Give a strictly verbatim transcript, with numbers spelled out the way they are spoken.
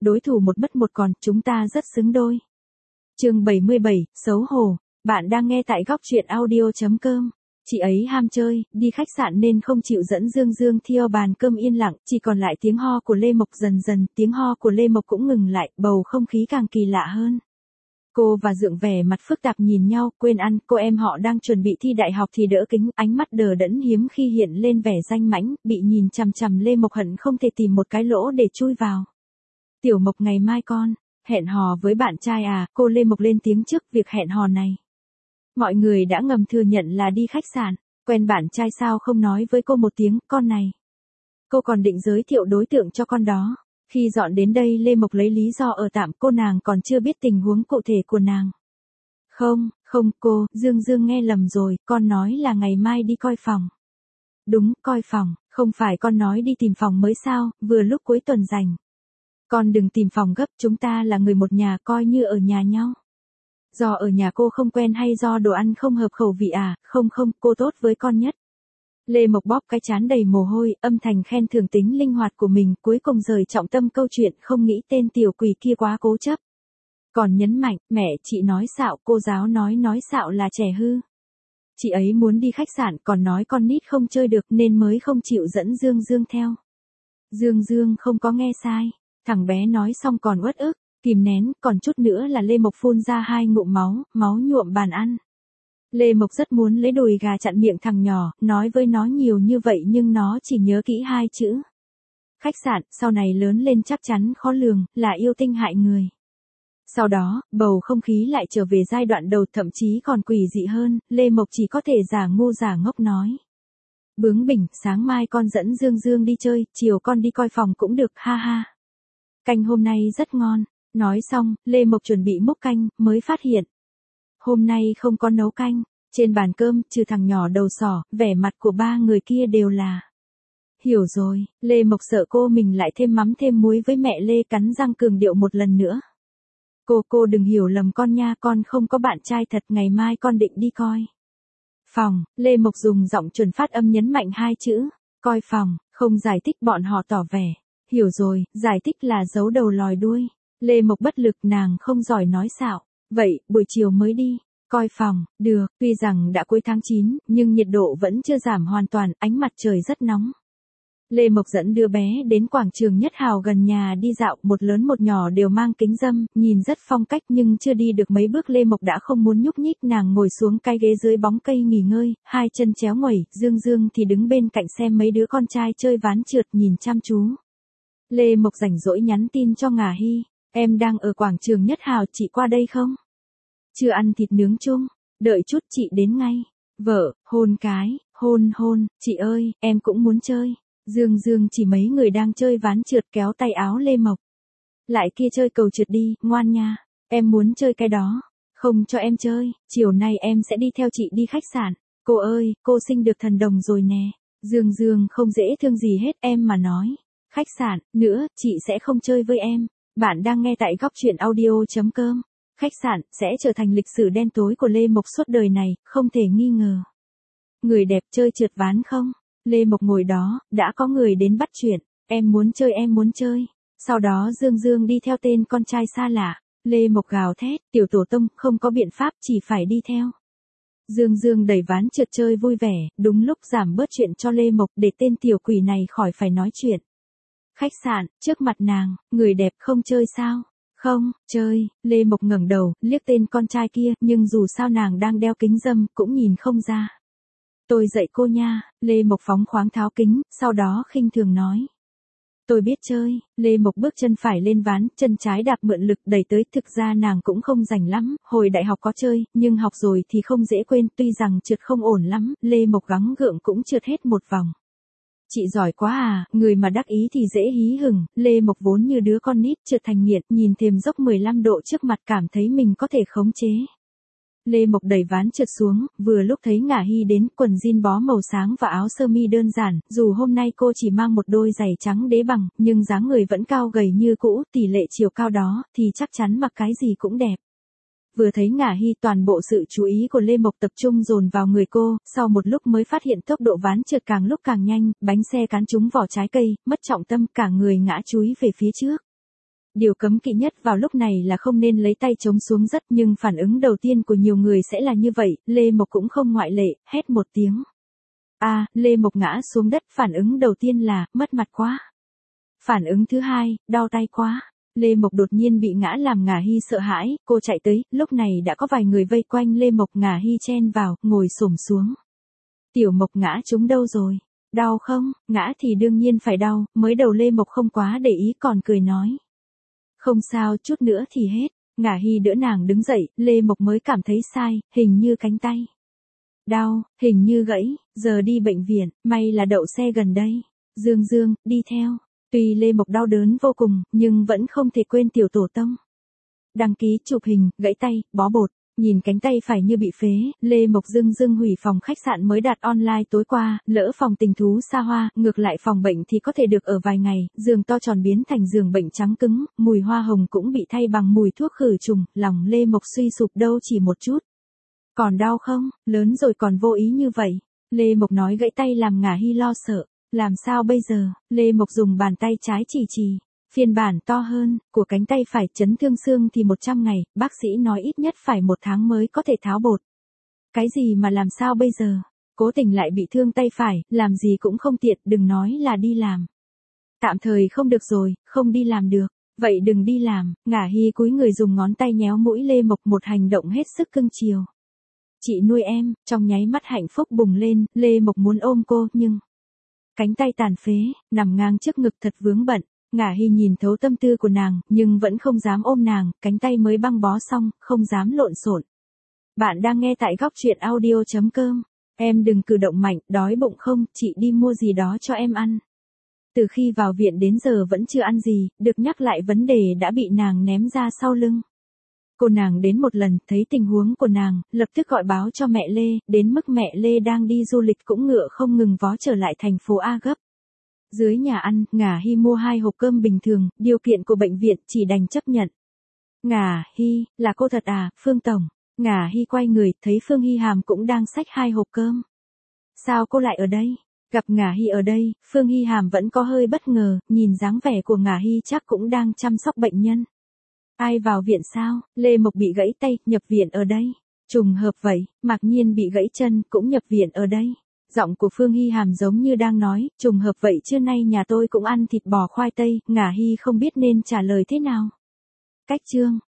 đối thủ một mất một còn, chúng ta rất xứng đôi. Chương bảy mươi bảy, xấu hổ. Bạn đang nghe tại góc truyện audio chấm com. Chị ấy ham chơi, đi khách sạn nên không chịu dẫn Dương Dương theo bàn cơm yên lặng, chỉ còn lại tiếng ho của Lê Mộc. Dần dần, tiếng ho của Lê Mộc cũng ngừng lại, bầu không khí càng kỳ lạ hơn. Cô và Dượng vẻ mặt phức tạp nhìn nhau, quên ăn, cô em họ đang chuẩn bị thi đại học thì đỡ kính, ánh mắt đờ đẫn hiếm khi hiện lên vẻ danh mãnh, bị nhìn chằm chằm Lê Mộc hận không thể tìm một cái lỗ để chui vào. Tiểu Mộc ngày mai con, hẹn hò với bạn trai à, cô Lê Mộc lên tiếng trước việc hẹn hò này. Mọi người đã ngầm thừa nhận là đi khách sạn, quen bạn trai sao không nói với cô một tiếng, con này. Cô còn định giới thiệu đối tượng cho con đó. Khi dọn đến đây Lê Mộc lấy lý do ở tạm, cô nàng còn chưa biết tình huống cụ thể của nàng. Không, không cô, Dương Dương nghe lầm rồi, con nói là ngày mai đi coi phòng. Đúng, coi phòng, không phải con nói đi tìm phòng mới sao, vừa lúc cuối tuần rảnh. Con đừng tìm phòng gấp, chúng ta là người một nhà, coi như ở nhà nhau. Do ở nhà cô không quen hay do đồ ăn không hợp khẩu vị à, không không, cô tốt với con nhất. Lê Mộc bóp cái trán đầy mồ hôi, âm thầm khen thưởng tính linh hoạt của mình, cuối cùng rời trọng tâm câu chuyện, không nghĩ tên tiểu quỷ kia quá cố chấp. Còn nhấn mạnh, mẹ, chị nói xạo, cô giáo nói nói xạo là trẻ hư. Chị ấy muốn đi khách sạn, còn nói con nít không chơi được nên mới không chịu dẫn Dương Dương theo. Dương Dương không có nghe sai, thằng bé nói xong còn uất ức, kìm nén, còn chút nữa là Lê Mộc phun ra hai ngụm máu, máu nhuộm bàn ăn. Lê Mộc rất muốn lấy đùi gà chặn miệng thằng nhỏ, nói với nó nhiều như vậy nhưng nó chỉ nhớ kỹ hai chữ. Khách sạn, sau này lớn lên chắc chắn khó lường, là yêu tinh hại người. Sau đó, bầu không khí lại trở về giai đoạn đầu, thậm chí còn quỷ dị hơn, Lê Mộc chỉ có thể giả ngu giả ngốc nói. Bướng bỉnh, sáng mai con dẫn Dương Dương đi chơi, chiều con đi coi phòng cũng được, ha ha. Canh hôm nay rất ngon. Nói xong, Lê Mộc chuẩn bị múc canh, mới phát hiện. Hôm nay không có nấu canh, trên bàn cơm, trừ thằng nhỏ đầu sỏ, vẻ mặt của ba người kia đều là. Hiểu rồi, Lê Mộc sợ cô mình lại thêm mắm thêm muối với mẹ Lê, cắn răng cường điệu một lần nữa. Cô cô đừng hiểu lầm con nha, con không có bạn trai thật, ngày mai con định đi coi phòng. Lê Mộc dùng giọng chuẩn phát âm nhấn mạnh hai chữ, coi phòng, không giải thích, bọn họ tỏ vẻ. Hiểu rồi, giải thích là giấu đầu lòi đuôi. Lê Mộc bất lực, nàng không giỏi nói xạo. Vậy, buổi chiều mới đi, coi phòng, được, tuy rằng đã cuối tháng chín, nhưng nhiệt độ vẫn chưa giảm hoàn toàn, ánh mặt trời rất nóng. Lê Mộc dẫn đứa bé đến quảng trường Nhất Hào gần nhà đi dạo, một lớn một nhỏ đều mang kính râm, nhìn rất phong cách nhưng chưa đi được mấy bước Lê Mộc đã không muốn nhúc nhích, nàng ngồi xuống cái ghế dưới bóng cây nghỉ ngơi, hai chân chéo nguẩy, Dương Dương thì đứng bên cạnh xem mấy đứa con trai chơi ván trượt nhìn chăm chú. Lê Mộc rảnh rỗi nhắn tin cho Ngà Hy. Em đang ở quảng trường Nhất Hào, chị qua đây không? Chưa ăn thịt nướng chung, đợi chút chị đến ngay. Vợ, hôn cái, hôn hôn, chị ơi, em cũng muốn chơi. Dương Dương chỉ mấy người đang chơi ván trượt kéo tay áo Lê Mộc. Lại kia chơi cầu trượt đi, ngoan nha, em muốn chơi cái đó. Không cho em chơi, chiều nay em sẽ đi theo chị đi khách sạn. Cô ơi, cô sinh được thần đồng rồi nè. Dương Dương không dễ thương gì hết, em mà nói. Khách sạn, nữa, chị sẽ không chơi với em. Bạn đang nghe tại góc truyện audio chấm com. Khách sạn sẽ trở thành lịch sử đen tối của Lê Mộc suốt đời này, không thể nghi ngờ. Người đẹp chơi trượt ván không? Lê Mộc ngồi đó, đã có người đến bắt chuyện. Em muốn chơi, em muốn chơi. Sau đó Dương Dương đi theo tên con trai xa lạ. Lê Mộc gào thét, tiểu tổ tông, không có biện pháp, chỉ phải đi theo. Dương Dương đẩy ván trượt chơi vui vẻ, đúng lúc giảm bớt chuyện cho Lê Mộc để tên tiểu quỷ này khỏi phải nói chuyện. Khách sạn, trước mặt nàng, người đẹp không chơi sao? Không, chơi, Lê Mộc ngẩng đầu, liếc tên con trai kia, nhưng dù sao nàng đang đeo kính râm, cũng nhìn không ra. Tôi dạy cô nha, Lê Mộc phóng khoáng tháo kính, sau đó khinh thường nói. Tôi biết chơi, Lê Mộc bước chân phải lên ván, chân trái đạp mượn lực đẩy tới, thực ra nàng cũng không rành lắm, hồi đại học có chơi, nhưng học rồi thì không dễ quên, tuy rằng trượt không ổn lắm, Lê Mộc gắng gượng cũng trượt hết một vòng. Chị giỏi quá à, người mà đắc ý thì dễ hí hửng, Lê Mộc vốn như đứa con nít trượt thành nghiện, nhìn thềm dốc mười lăm độ trước mặt cảm thấy mình có thể khống chế. Lê Mộc đẩy ván trượt xuống, vừa lúc thấy Ngà Hy đến, quần jean bó màu sáng và áo sơ mi đơn giản, dù hôm nay cô chỉ mang một đôi giày trắng đế bằng, nhưng dáng người vẫn cao gầy như cũ, tỷ lệ chiều cao đó, thì chắc chắn mặc cái gì cũng đẹp. Vừa thấy Ngà Hy, toàn bộ sự chú ý của Lê Mộc tập trung dồn vào người cô, sau một lúc mới phát hiện tốc độ ván trượt càng lúc càng nhanh, bánh xe cán trúng vỏ trái cây, mất trọng tâm, cả người ngã chúi về phía trước. Điều cấm kỵ nhất vào lúc này là không nên lấy tay chống xuống đất, nhưng phản ứng đầu tiên của nhiều người sẽ là như vậy, Lê Mộc cũng không ngoại lệ, hét một tiếng. A, à, Lê Mộc ngã xuống đất, phản ứng đầu tiên là, mất mặt quá. Phản ứng thứ hai, đau tay quá. Lê Mộc đột nhiên bị ngã làm Ngả Hy sợ hãi, cô chạy tới, lúc này đã có vài người vây quanh Lê Mộc. Ngả Hy chen vào, ngồi xổm xuống. Tiểu Mộc ngã trúng đâu rồi? Đau không? Ngã thì đương nhiên phải đau, mới đầu Lê Mộc không quá để ý còn cười nói. Không sao, chút nữa thì hết. Ngả Hy đỡ nàng đứng dậy, Lê Mộc mới cảm thấy sai, hình như cánh tay. Đau, hình như gãy, giờ đi bệnh viện, may là đậu xe gần đây. Dương Dương, đi theo. Tuy Lê Mộc đau đớn vô cùng, nhưng vẫn không thể quên tiểu tổ tông. Đăng ký chụp hình, gãy tay, bó bột. Nhìn cánh tay phải như bị phế, Lê Mộc dưng dưng hủy phòng khách sạn mới đặt online tối qua, lỡ phòng tình thú xa hoa, ngược lại phòng bệnh thì có thể được ở vài ngày, giường to tròn biến thành giường bệnh trắng cứng, mùi hoa hồng cũng bị thay bằng mùi thuốc khử trùng, lòng Lê Mộc suy sụp đâu chỉ một chút. Còn đau không? Lớn rồi còn vô ý như vậy. Lê Mộc nói gãy tay làm Ngả Hy lo sợ. Làm sao bây giờ? Lê Mộc dùng bàn tay trái chỉ chỉ. Phiên bản to hơn, của cánh tay phải chấn thương xương thì một trăm ngày, bác sĩ nói ít nhất phải một tháng mới có thể tháo bột. Cái gì mà làm sao bây giờ? Cố tình lại bị thương tay phải, làm gì cũng không tiện, đừng nói là đi làm. Tạm thời không được rồi, không đi làm được. Vậy đừng đi làm. Ngả Hy cúi người dùng ngón tay nhéo mũi Lê Mộc, một hành động hết sức cưng chiều. Chị nuôi em, trong nháy mắt hạnh phúc bùng lên, Lê Mộc muốn ôm cô, nhưng... Cánh tay tàn phế, nằm ngang trước ngực thật vướng bận. Ngả Hy nhìn thấu tâm tư của nàng, nhưng vẫn không dám ôm nàng, cánh tay mới băng bó xong, không dám lộn xộn. Bạn đang nghe tại góc truyện audio chấm com. Em đừng cử động mạnh, đói bụng không, chị đi mua gì đó cho em ăn. Từ khi vào viện đến giờ vẫn chưa ăn gì, được nhắc lại vấn đề đã bị nàng ném ra sau lưng. Cô nàng đến một lần, thấy tình huống của nàng, lập tức gọi báo cho mẹ Lê, đến mức mẹ Lê đang đi du lịch cũng ngựa không ngừng vó trở lại thành phố A gấp. Dưới nhà ăn, Ngả Hy mua hai hộp cơm bình thường, điều kiện của bệnh viện chỉ đành chấp nhận. Ngả Hy, là cô thật à, Phương Tổng. Ngả Hy quay người, thấy Phương Hy Hàm cũng đang xách hai hộp cơm. Sao cô lại ở đây? Gặp Ngả Hy ở đây, Phương Hy Hàm vẫn có hơi bất ngờ, nhìn dáng vẻ của Ngả Hy chắc cũng đang chăm sóc bệnh nhân. Ai vào viện sao? Lê Mộc bị gãy tay, nhập viện ở đây. Trùng hợp vậy, Mạc Nhiên bị gãy chân, cũng nhập viện ở đây. Giọng của Phương Hy Hàm giống như đang nói, trùng hợp vậy trưa nay nhà tôi cũng ăn thịt bò khoai tây. Ngả Hy không biết nên trả lời thế nào. Cách chương.